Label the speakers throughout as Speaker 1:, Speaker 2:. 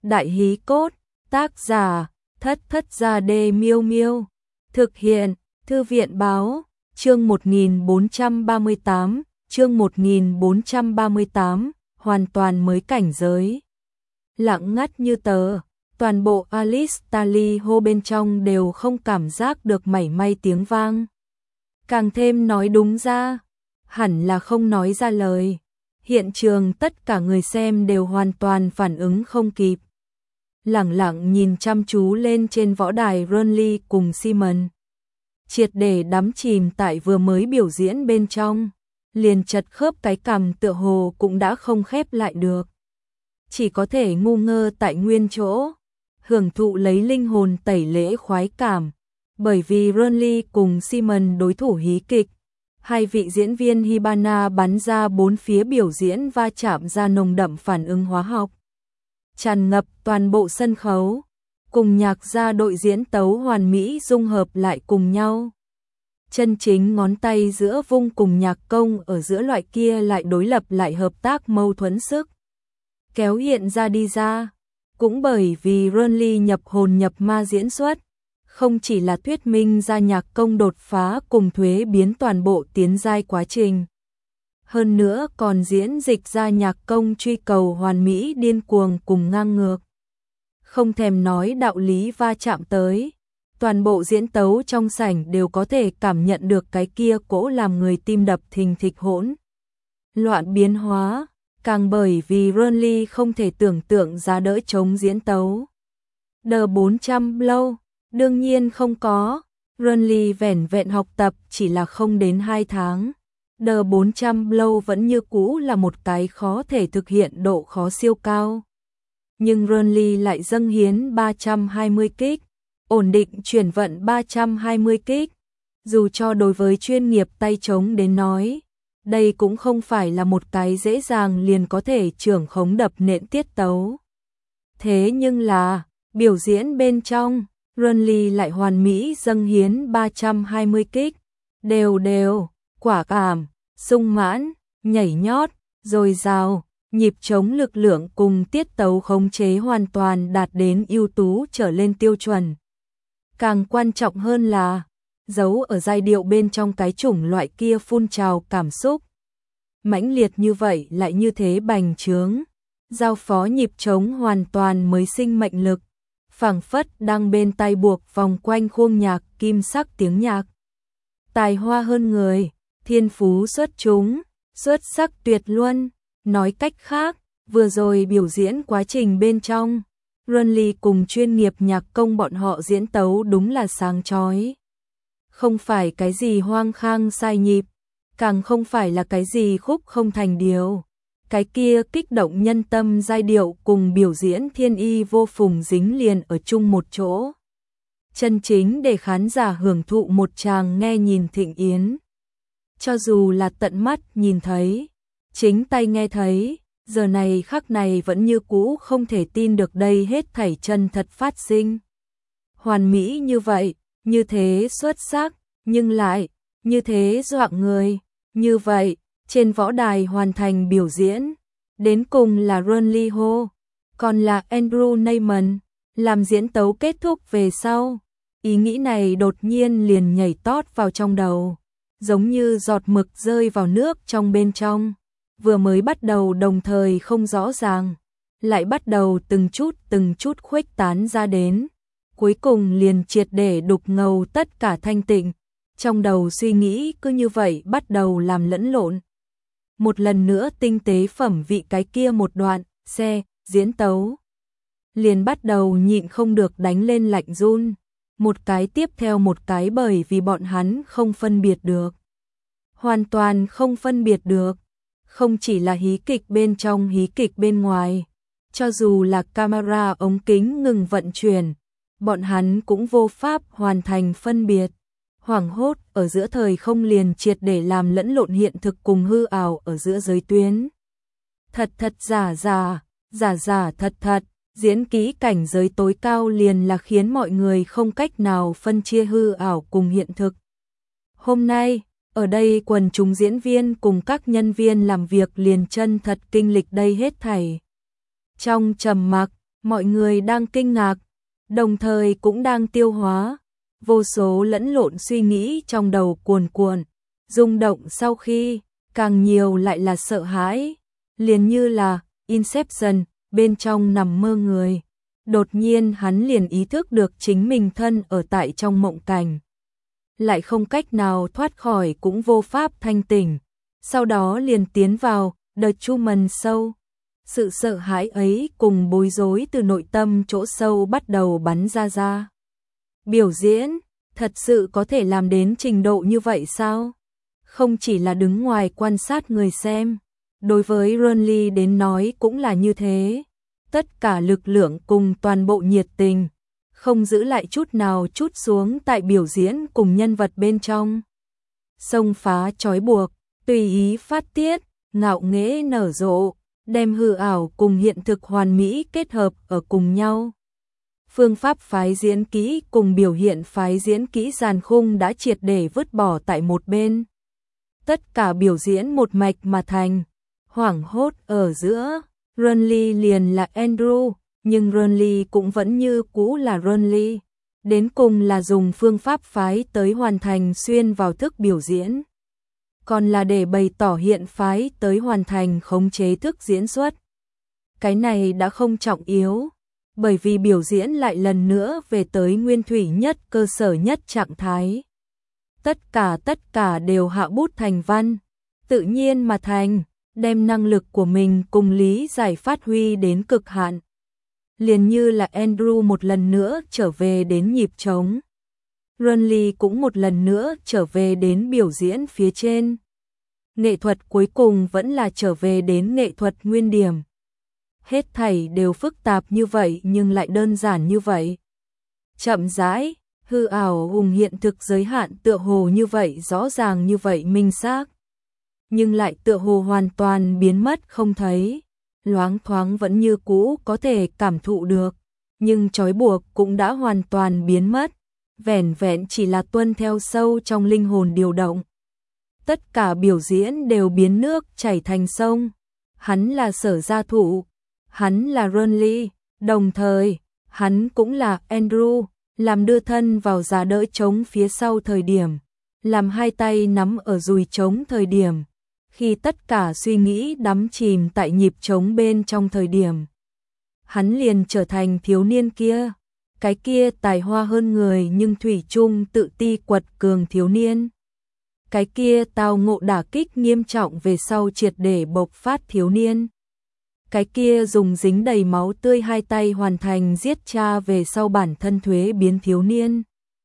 Speaker 1: Đại hí cốt, tác giả, Thất Thất Gia Đê Miêu Miêu. Thực hiện, Thư viện báo, chương 1438, chương 1438, hoàn toàn mới cảnh giới. Lặng ngắt như tờ, toàn bộ Alice Tally hô bên trong đều không cảm giác được mảy may tiếng vang. Càng thêm nói đúng ra, hẳn là không nói ra lời. Hiện trường tất cả người xem đều hoàn toàn phản ứng không kịp. Lẳng lặng nhìn chăm chú lên trên võ đài Ronly cùng Simon. Triệt để đắm chìm tại vừa mới biểu diễn bên trong, liền chật khớp cái cằm tựa hồ cũng đã không khép lại được. Chỉ có thể ngu ngơ tại nguyên chỗ, hưởng thụ lấy linh hồn tẩy lễ khoái cảm, bởi vì Ronly cùng Simon đối thủ hí kịch. Hai vị diễn viên Hibana bắn ra bốn phía biểu diễn va chạm ra nồng đậm phản ứng hóa học, tràn ngập toàn bộ sân khấu, cùng nhạc gia đội diễn tấu hoàn mỹ dung hợp lại cùng nhau. Chân chính ngón tay giữa vung cùng nhạc công ở giữa loại kia lại đối lập lại hợp tác mâu thuẫn sức kéo hiện ra đi ra. Cũng bởi vì Ronly nhập hồn nhập ma diễn xuất, không chỉ là thuyết minh ra nhạc công đột phá cùng thuế biến toàn bộ tiến giai quá trình. Hơn nữa còn diễn dịch ra nhạc công truy cầu hoàn mỹ điên cuồng cùng ngang ngược. Không thèm nói đạo lý va chạm tới, toàn bộ diễn tấu trong sảnh đều có thể cảm nhận được cái kia cỗ làm người tim đập thình thịch hỗn loạn biến hóa, càng bởi vì Ronly không thể tưởng tượng giá đỡ chống diễn tấu. D400 Blow, đương nhiên không có, Ronly vẻn vẹn học tập chỉ là không đến 2 tháng. D400 Blow vẫn như cũ là một cái khó thể thực hiện độ khó siêu cao. Nhưng Ronly lại dâng hiến 320 kích, ổn định chuyển vận 320 kích. Dù cho đối với chuyên nghiệp tay trống đến nói, đây cũng không phải là một cái dễ dàng liền có thể trưởng khống đập nện tiết tấu. Thế nhưng là, biểu diễn bên trong, Ronly lại hoàn mỹ dâng hiến 320 kích, đều đều, quả cảm, sung mãn, nhảy nhót, dồi dào, nhịp trống lực lượng cùng tiết tấu khống chế hoàn toàn đạt đến ưu tú trở lên tiêu chuẩn. Càng quan trọng hơn là, giấu ở giai điệu bên trong cái chủng loại kia phun trào cảm xúc. Mãnh liệt như vậy lại như thế bành trướng, giao phó nhịp trống hoàn toàn mới sinh mệnh lực, phảng phất đang bên tai buộc vòng quanh khuôn nhạc kim sắc tiếng nhạc. Tài hoa hơn người, thiên phú xuất chúng, xuất sắc tuyệt luân. Nói cách khác, vừa rồi biểu diễn quá trình bên trong, Ronly cùng chuyên nghiệp nhạc công bọn họ diễn tấu đúng là sáng chói. Không phải cái gì hoang khang sai nhịp, càng không phải là cái gì khúc không thành điều. Cái kia kích động nhân tâm giai điệu cùng biểu diễn thiên y vô phùng dính liền ở chung một chỗ. Chân chính để khán giả hưởng thụ một tràng nghe nhìn thịnh yến. Cho dù là tận mắt nhìn thấy, chính tay nghe thấy, giờ này khắc này vẫn như cũ không thể tin được đây hết thảy chân thật phát sinh. Hoàn mỹ như vậy, như thế xuất sắc, nhưng lại, như thế dọa người, như vậy, trên võ đài hoàn thành biểu diễn. Đến cùng là Ronly Ho, còn là Andrew Neyman, làm diễn tấu kết thúc về sau. Ý nghĩ này đột nhiên liền nhảy tót vào trong đầu, giống như giọt mực rơi vào nước trong bên trong. Vừa mới bắt đầu đồng thời không rõ ràng, lại bắt đầu từng chút khuếch tán ra đến. Cuối cùng liền triệt để đục ngầu tất cả thanh tịnh. Trong đầu suy nghĩ cứ như vậy bắt đầu làm lẫn lộn. Một lần nữa tinh tế phẩm vị cái kia một đoạn, diễn tấu. Liền bắt đầu nhịn không được đánh lên lạnh run. Một cái tiếp theo một cái bởi vì bọn hắn không phân biệt được. Hoàn toàn không phân biệt được. Không chỉ là hí kịch bên trong hí kịch bên ngoài. Cho dù là camera ống kính ngừng vận chuyển, bọn hắn cũng vô pháp hoàn thành phân biệt. Hoảng hốt ở giữa thời không liền triệt để làm lẫn lộn hiện thực cùng hư ảo ở giữa giới tuyến. Thật thật giả giả, giả giả thật thật, diễn kỹ cảnh giới tối cao liền là khiến mọi người không cách nào phân chia hư ảo cùng hiện thực. Hôm nay, ở đây quần chúng diễn viên cùng các nhân viên làm việc liền chân thật kinh lịch đây hết thảy. Trong trầm mặc, Mọi người đang kinh ngạc, đồng thời cũng đang tiêu hóa, vô số lẫn lộn suy nghĩ trong đầu cuồn cuộn, rung động sau khi, càng nhiều lại là sợ hãi, liền như là Inception, bên trong nằm mơ người. Đột nhiên hắn liền ý thức được chính mình thân ở tại trong mộng cảnh, lại không cách nào thoát khỏi cũng vô pháp thanh tỉnh, sau đó liền tiến vào The Truman Show. Sự sợ hãi ấy cùng bối rối từ nội tâm chỗ sâu bắt đầu bắn ra. Biểu diễn, thật sự có thể làm đến trình độ như vậy sao? Không chỉ là đứng ngoài quan sát người xem, đối với Ronly đến nói cũng là như thế. Tất cả lực lượng cùng toàn bộ nhiệt tình, không giữ lại chút nào chút xuống tại biểu diễn cùng nhân vật bên trong. Xông phá trói buộc, tùy ý phát tiết, ngạo nghễ nở rộ, đem hư ảo cùng hiện thực hoàn mỹ kết hợp ở cùng nhau. Phương pháp phái diễn kỹ cùng biểu hiện phái diễn kỹ giàn khung đã triệt để vứt bỏ tại một bên. Tất cả biểu diễn một mạch mà thành, hoảng hốt ở giữa, Ronly liền là Andrew, nhưng Ronly cũng vẫn như cũ là Ronly. Đến cùng là dùng phương pháp phái tới hoàn thành xuyên vào thức biểu diễn, còn là để bày tỏ hiện phái tới hoàn thành khống chế thức diễn xuất. Cái này đã không trọng yếu, bởi vì biểu diễn lại lần nữa về tới nguyên thủy nhất cơ sở nhất trạng thái. Tất cả đều hạ bút thành văn, tự nhiên mà thành, đem năng lực của mình cùng lý giải phát huy đến cực hạn. Liền như là Andrew một lần nữa trở về đến nhịp trống, Ronly cũng một lần nữa trở về đến biểu diễn phía trên. Nghệ thuật cuối cùng vẫn là trở về đến nghệ thuật nguyên điểm. Hết thảy đều phức tạp như vậy nhưng lại đơn giản như vậy. Chậm rãi, hư ảo cùng hiện thực giới hạn tựa hồ như vậy rõ ràng như vậy minh xác, nhưng lại tựa hồ hoàn toàn biến mất không thấy. Loáng thoáng vẫn như cũ có thể cảm thụ được, nhưng trói buộc cũng đã hoàn toàn biến mất, vẻn vẹn chỉ là tuân theo sâu trong linh hồn điều động. Tất cả biểu diễn đều biến nước chảy thành sông. Hắn là Sở Gia Thụ, hắn là Ronly, đồng thời, hắn cũng là Andrew, làm đưa thân vào giá đỡ trống phía sau thời điểm, làm hai tay nắm ở dùi trống thời điểm, khi tất cả suy nghĩ đắm chìm tại nhịp trống bên trong thời điểm. Hắn liền trở thành thiếu niên kia, cái kia tài hoa hơn người nhưng thủy chung tự ti quật cường thiếu niên. Cái kia tao ngộ đả kích nghiêm trọng về sau triệt để bộc phát thiếu niên. Cái kia dùng dính đầy máu tươi hai tay hoàn thành giết cha về sau bản thân thuế biến thiếu niên.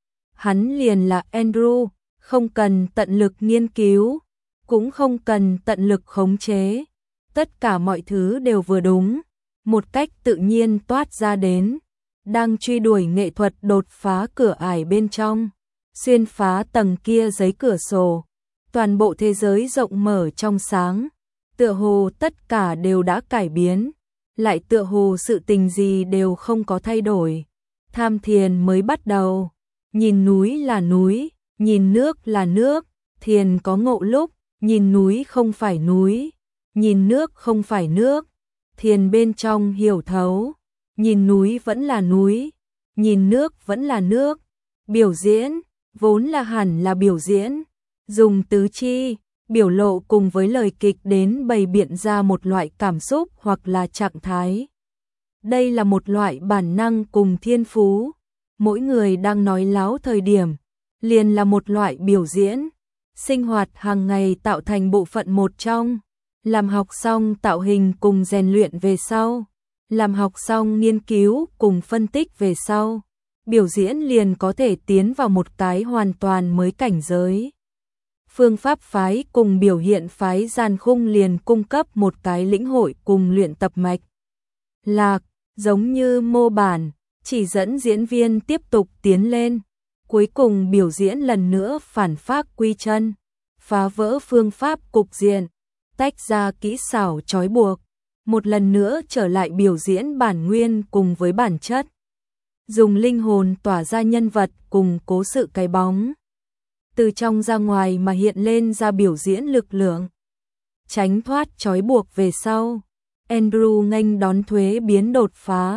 Speaker 1: Hắn liền là Andrew, không cần tận lực nghiên cứu, cũng không cần tận lực khống chế. Tất cả mọi thứ đều vừa đúng, một cách tự nhiên toát ra đến. Đang truy đuổi nghệ thuật đột phá cửa ải bên trong, xuyên phá tầng kia giấy cửa sổ. Toàn bộ thế giới rộng mở trong sáng, tựa hồ tất cả đều đã cải biến, lại tựa hồ sự tình gì đều không có thay đổi. Tham thiền mới bắt đầu, nhìn núi là núi, nhìn nước là nước, thiền có ngộ lúc, nhìn núi không phải núi, nhìn nước không phải nước, thiền bên trong hiểu thấu, nhìn núi vẫn là núi, nhìn nước vẫn là nước. Biểu diễn, vốn là hẳn là biểu diễn, dùng tứ chi, biểu lộ cùng với lời kịch đến bày biện ra một loại cảm xúc hoặc là trạng thái. Đây là một loại bản năng cùng thiên phú, mỗi người đang nói láo thời điểm, liền là một loại biểu diễn, sinh hoạt hàng ngày tạo thành bộ phận một trong, làm học xong tạo hình cùng rèn luyện về sau, làm học xong nghiên cứu cùng phân tích về sau, biểu diễn liền có thể tiến vào một cái hoàn toàn mới cảnh giới. Phương pháp phái cùng biểu hiện phái gian khung liền cung cấp một cái lĩnh hội cùng luyện tập mạch lạc, giống như mô bản, chỉ dẫn diễn viên tiếp tục tiến lên, cuối cùng biểu diễn lần nữa phản phác quy chân, phá vỡ phương pháp cục diện, tách ra kỹ xảo trói buộc, một lần nữa trở lại biểu diễn bản nguyên cùng với bản chất. Dùng linh hồn tỏa ra nhân vật cùng cố sự cái bóng, từ trong ra ngoài mà hiện lên ra biểu diễn lực lượng. Tránh thoát trói buộc về sau, Andrew nghênh đón thuế biến đột phá,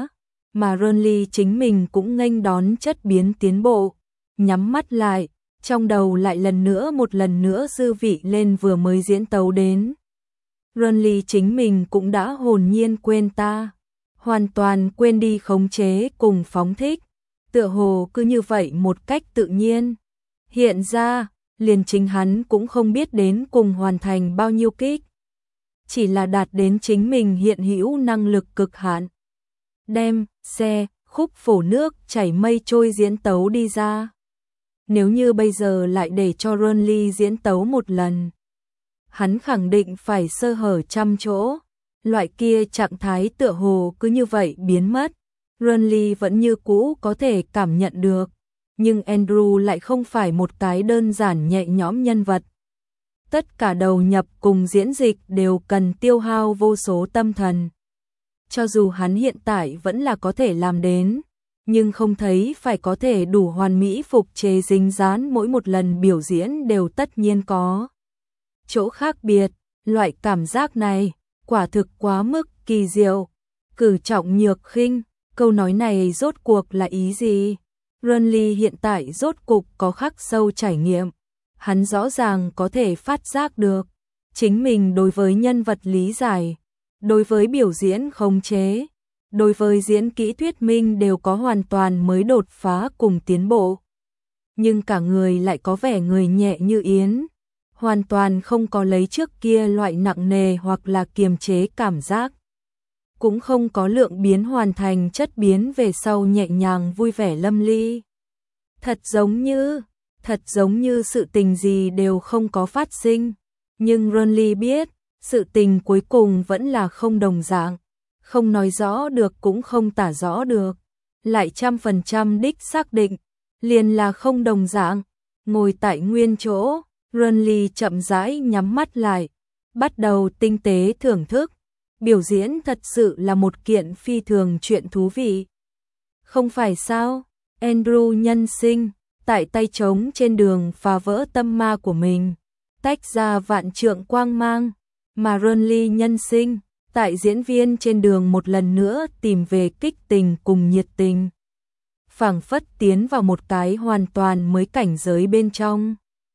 Speaker 1: mà Renly chính mình cũng nghênh đón chất biến tiến bộ, nhắm mắt lại, trong đầu lại một lần nữa dư vị lên vừa mới diễn tấu đến. Renly chính mình cũng đã hồn nhiên quên ta, hoàn toàn quên đi khống chế cùng phóng thích, tựa hồ cứ như vậy một cách tự nhiên. Hiện ra, liền chính hắn cũng không biết đến cùng hoàn thành bao nhiêu kích, chỉ là đạt đến chính mình hiện hữu năng lực cực hạn. Đem, xe, khúc phổ nước chảy mây trôi diễn tấu đi ra. Nếu như bây giờ lại để cho Renly diễn tấu một lần, hắn khẳng định phải sơ hở trăm chỗ, loại kia trạng thái tựa hồ cứ như vậy biến mất. Renly vẫn như cũ có thể cảm nhận được, nhưng Andrew lại không phải một cái đơn giản nhẹ nhõm nhân vật. Tất cả đầu nhập cùng diễn dịch đều cần tiêu hao vô số tâm thần. Cho dù hắn hiện tại vẫn là có thể làm đến, nhưng không thấy phải có thể đủ hoàn mỹ phục chế dính dán mỗi một lần biểu diễn đều tất nhiên có chỗ khác biệt. Loại cảm giác này quả thực quá mức kỳ diệu. Cử trọng nhược khinh, câu nói này rốt cuộc là ý gì? Renly hiện tại rốt cục có khắc sâu trải nghiệm, hắn rõ ràng có thể phát giác được chính mình đối với nhân vật lý giải, đối với biểu diễn khống chế, đối với diễn kỹ thuyết minh đều có hoàn toàn mới đột phá cùng tiến bộ. Nhưng cả người lại có vẻ người nhẹ như yến, hoàn toàn không có lấy trước kia loại nặng nề hoặc là kiềm chế cảm giác. Cũng không có lượng biến hoàn thành chất biến về sau nhẹ nhàng vui vẻ lâm ly. Thật giống như sự tình gì đều không có phát sinh. Nhưng Renly biết, sự tình cuối cùng vẫn là không đồng dạng. Không nói rõ được cũng không tả rõ được. Lại 100% đích xác định, liền là không đồng dạng. Ngồi tại nguyên chỗ, Renly chậm rãi nhắm mắt lại, bắt đầu tinh tế thưởng thức. Biểu diễn thật sự là một kiện phi thường chuyện thú vị. Không phải sao? Andrew nhân sinh, tại tay trống trên đường phá vỡ tâm ma của mình, tách ra vạn trượng quang mang, mà Renly nhân sinh, tại diễn viên trên đường một lần nữa tìm về kích tình cùng nhiệt tình. Phảng phất tiến vào một cái hoàn toàn mới cảnh giới bên trong.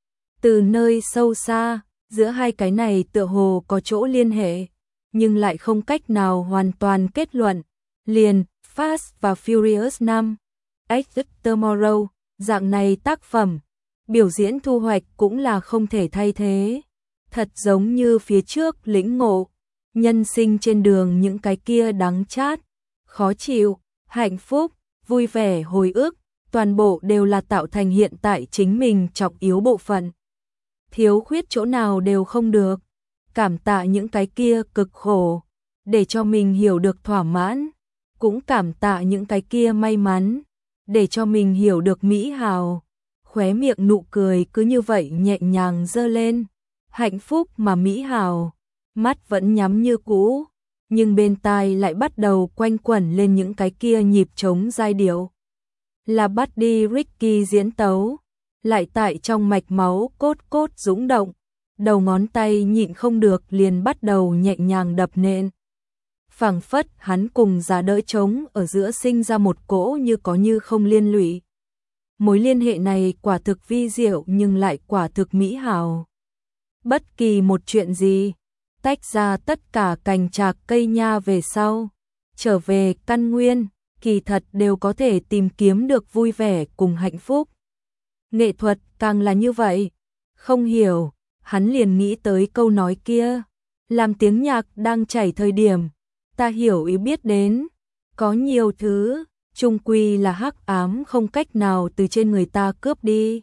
Speaker 1: Từ nơi sâu xa, giữa hai cái này tựa hồ có chỗ liên hệ, nhưng lại không cách nào hoàn toàn kết luận. Liền, Fast và Furious 5, Exit Tomorrow, dạng này tác phẩm, biểu diễn thu hoạch cũng là không thể thay thế. Thật giống như phía trước lĩnh ngộ, nhân sinh trên đường những cái kia đắng chát, khó chịu, hạnh phúc, vui vẻ hồi ức, toàn bộ đều là tạo thành hiện tại chính mình trọng yếu bộ phận. Thiếu khuyết chỗ nào đều không được. Cảm tạ những cái kia cực khổ, để cho mình hiểu được thỏa mãn, cũng cảm tạ những cái kia may mắn, để cho mình hiểu được mỹ hào. Khóe miệng nụ cười cứ như vậy nhẹ nhàng giơ lên, hạnh phúc mà mỹ hào, mắt vẫn nhắm như cũ, nhưng bên tai lại bắt đầu quanh quẩn lên những cái kia nhịp trống giai điệu. Là Buddy Ricky diễn tấu, lại tại trong mạch máu cốt cốt dũng động. Đầu ngón tay nhịn không được liền bắt đầu nhẹ nhàng đập nện. Phảng phất hắn cùng giá đỡ trống ở giữa sinh ra một cỗ như có như không liên lụy. Mối liên hệ này quả thực vi diệu nhưng lại quả thực mỹ hào. Bất kỳ một chuyện gì, tách ra tất cả cành trạc cây nha về sau, trở về căn nguyên, kỳ thật đều có thể tìm kiếm được vui vẻ cùng hạnh phúc. Nghệ thuật càng là như vậy, không hiểu. Hắn liền nghĩ tới câu nói kia, làm tiếng nhạc đang chảy thời điểm, ta hiểu ý biết đến, có nhiều thứ, chung quy là hắc ám không cách nào từ trên người ta cướp đi.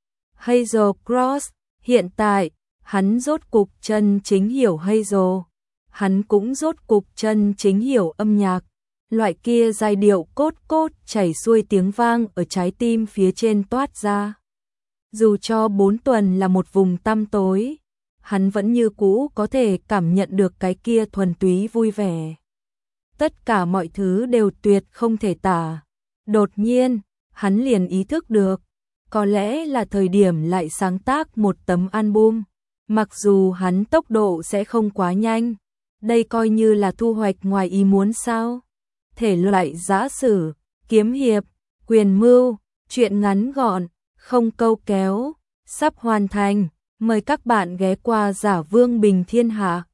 Speaker 1: Hazel Cross, hiện tại, hắn rốt cục chân chính hiểu Hazel, hắn cũng rốt cục chân chính hiểu âm nhạc, loại kia giai điệu cốt cốt chảy xuôi tiếng vang ở trái tim phía trên toát ra. Dù cho 4 tuần là một vùng tăm tối, hắn vẫn như cũ có thể cảm nhận được cái kia thuần túy vui vẻ. Tất cả mọi thứ đều tuyệt không thể tả. Đột nhiên, hắn liền ý thức được, có lẽ là thời điểm lại sáng tác một tấm album. Mặc dù hắn tốc độ sẽ không quá nhanh, đây coi như là thu hoạch ngoài ý muốn sao. thể loại giã sử, kiếm hiệp, quyền mưu, truyện ngắn gọn, không câu kéo, sắp hoàn thành. Mời các bạn ghé qua Giả Vương Bình Thiên Hạ.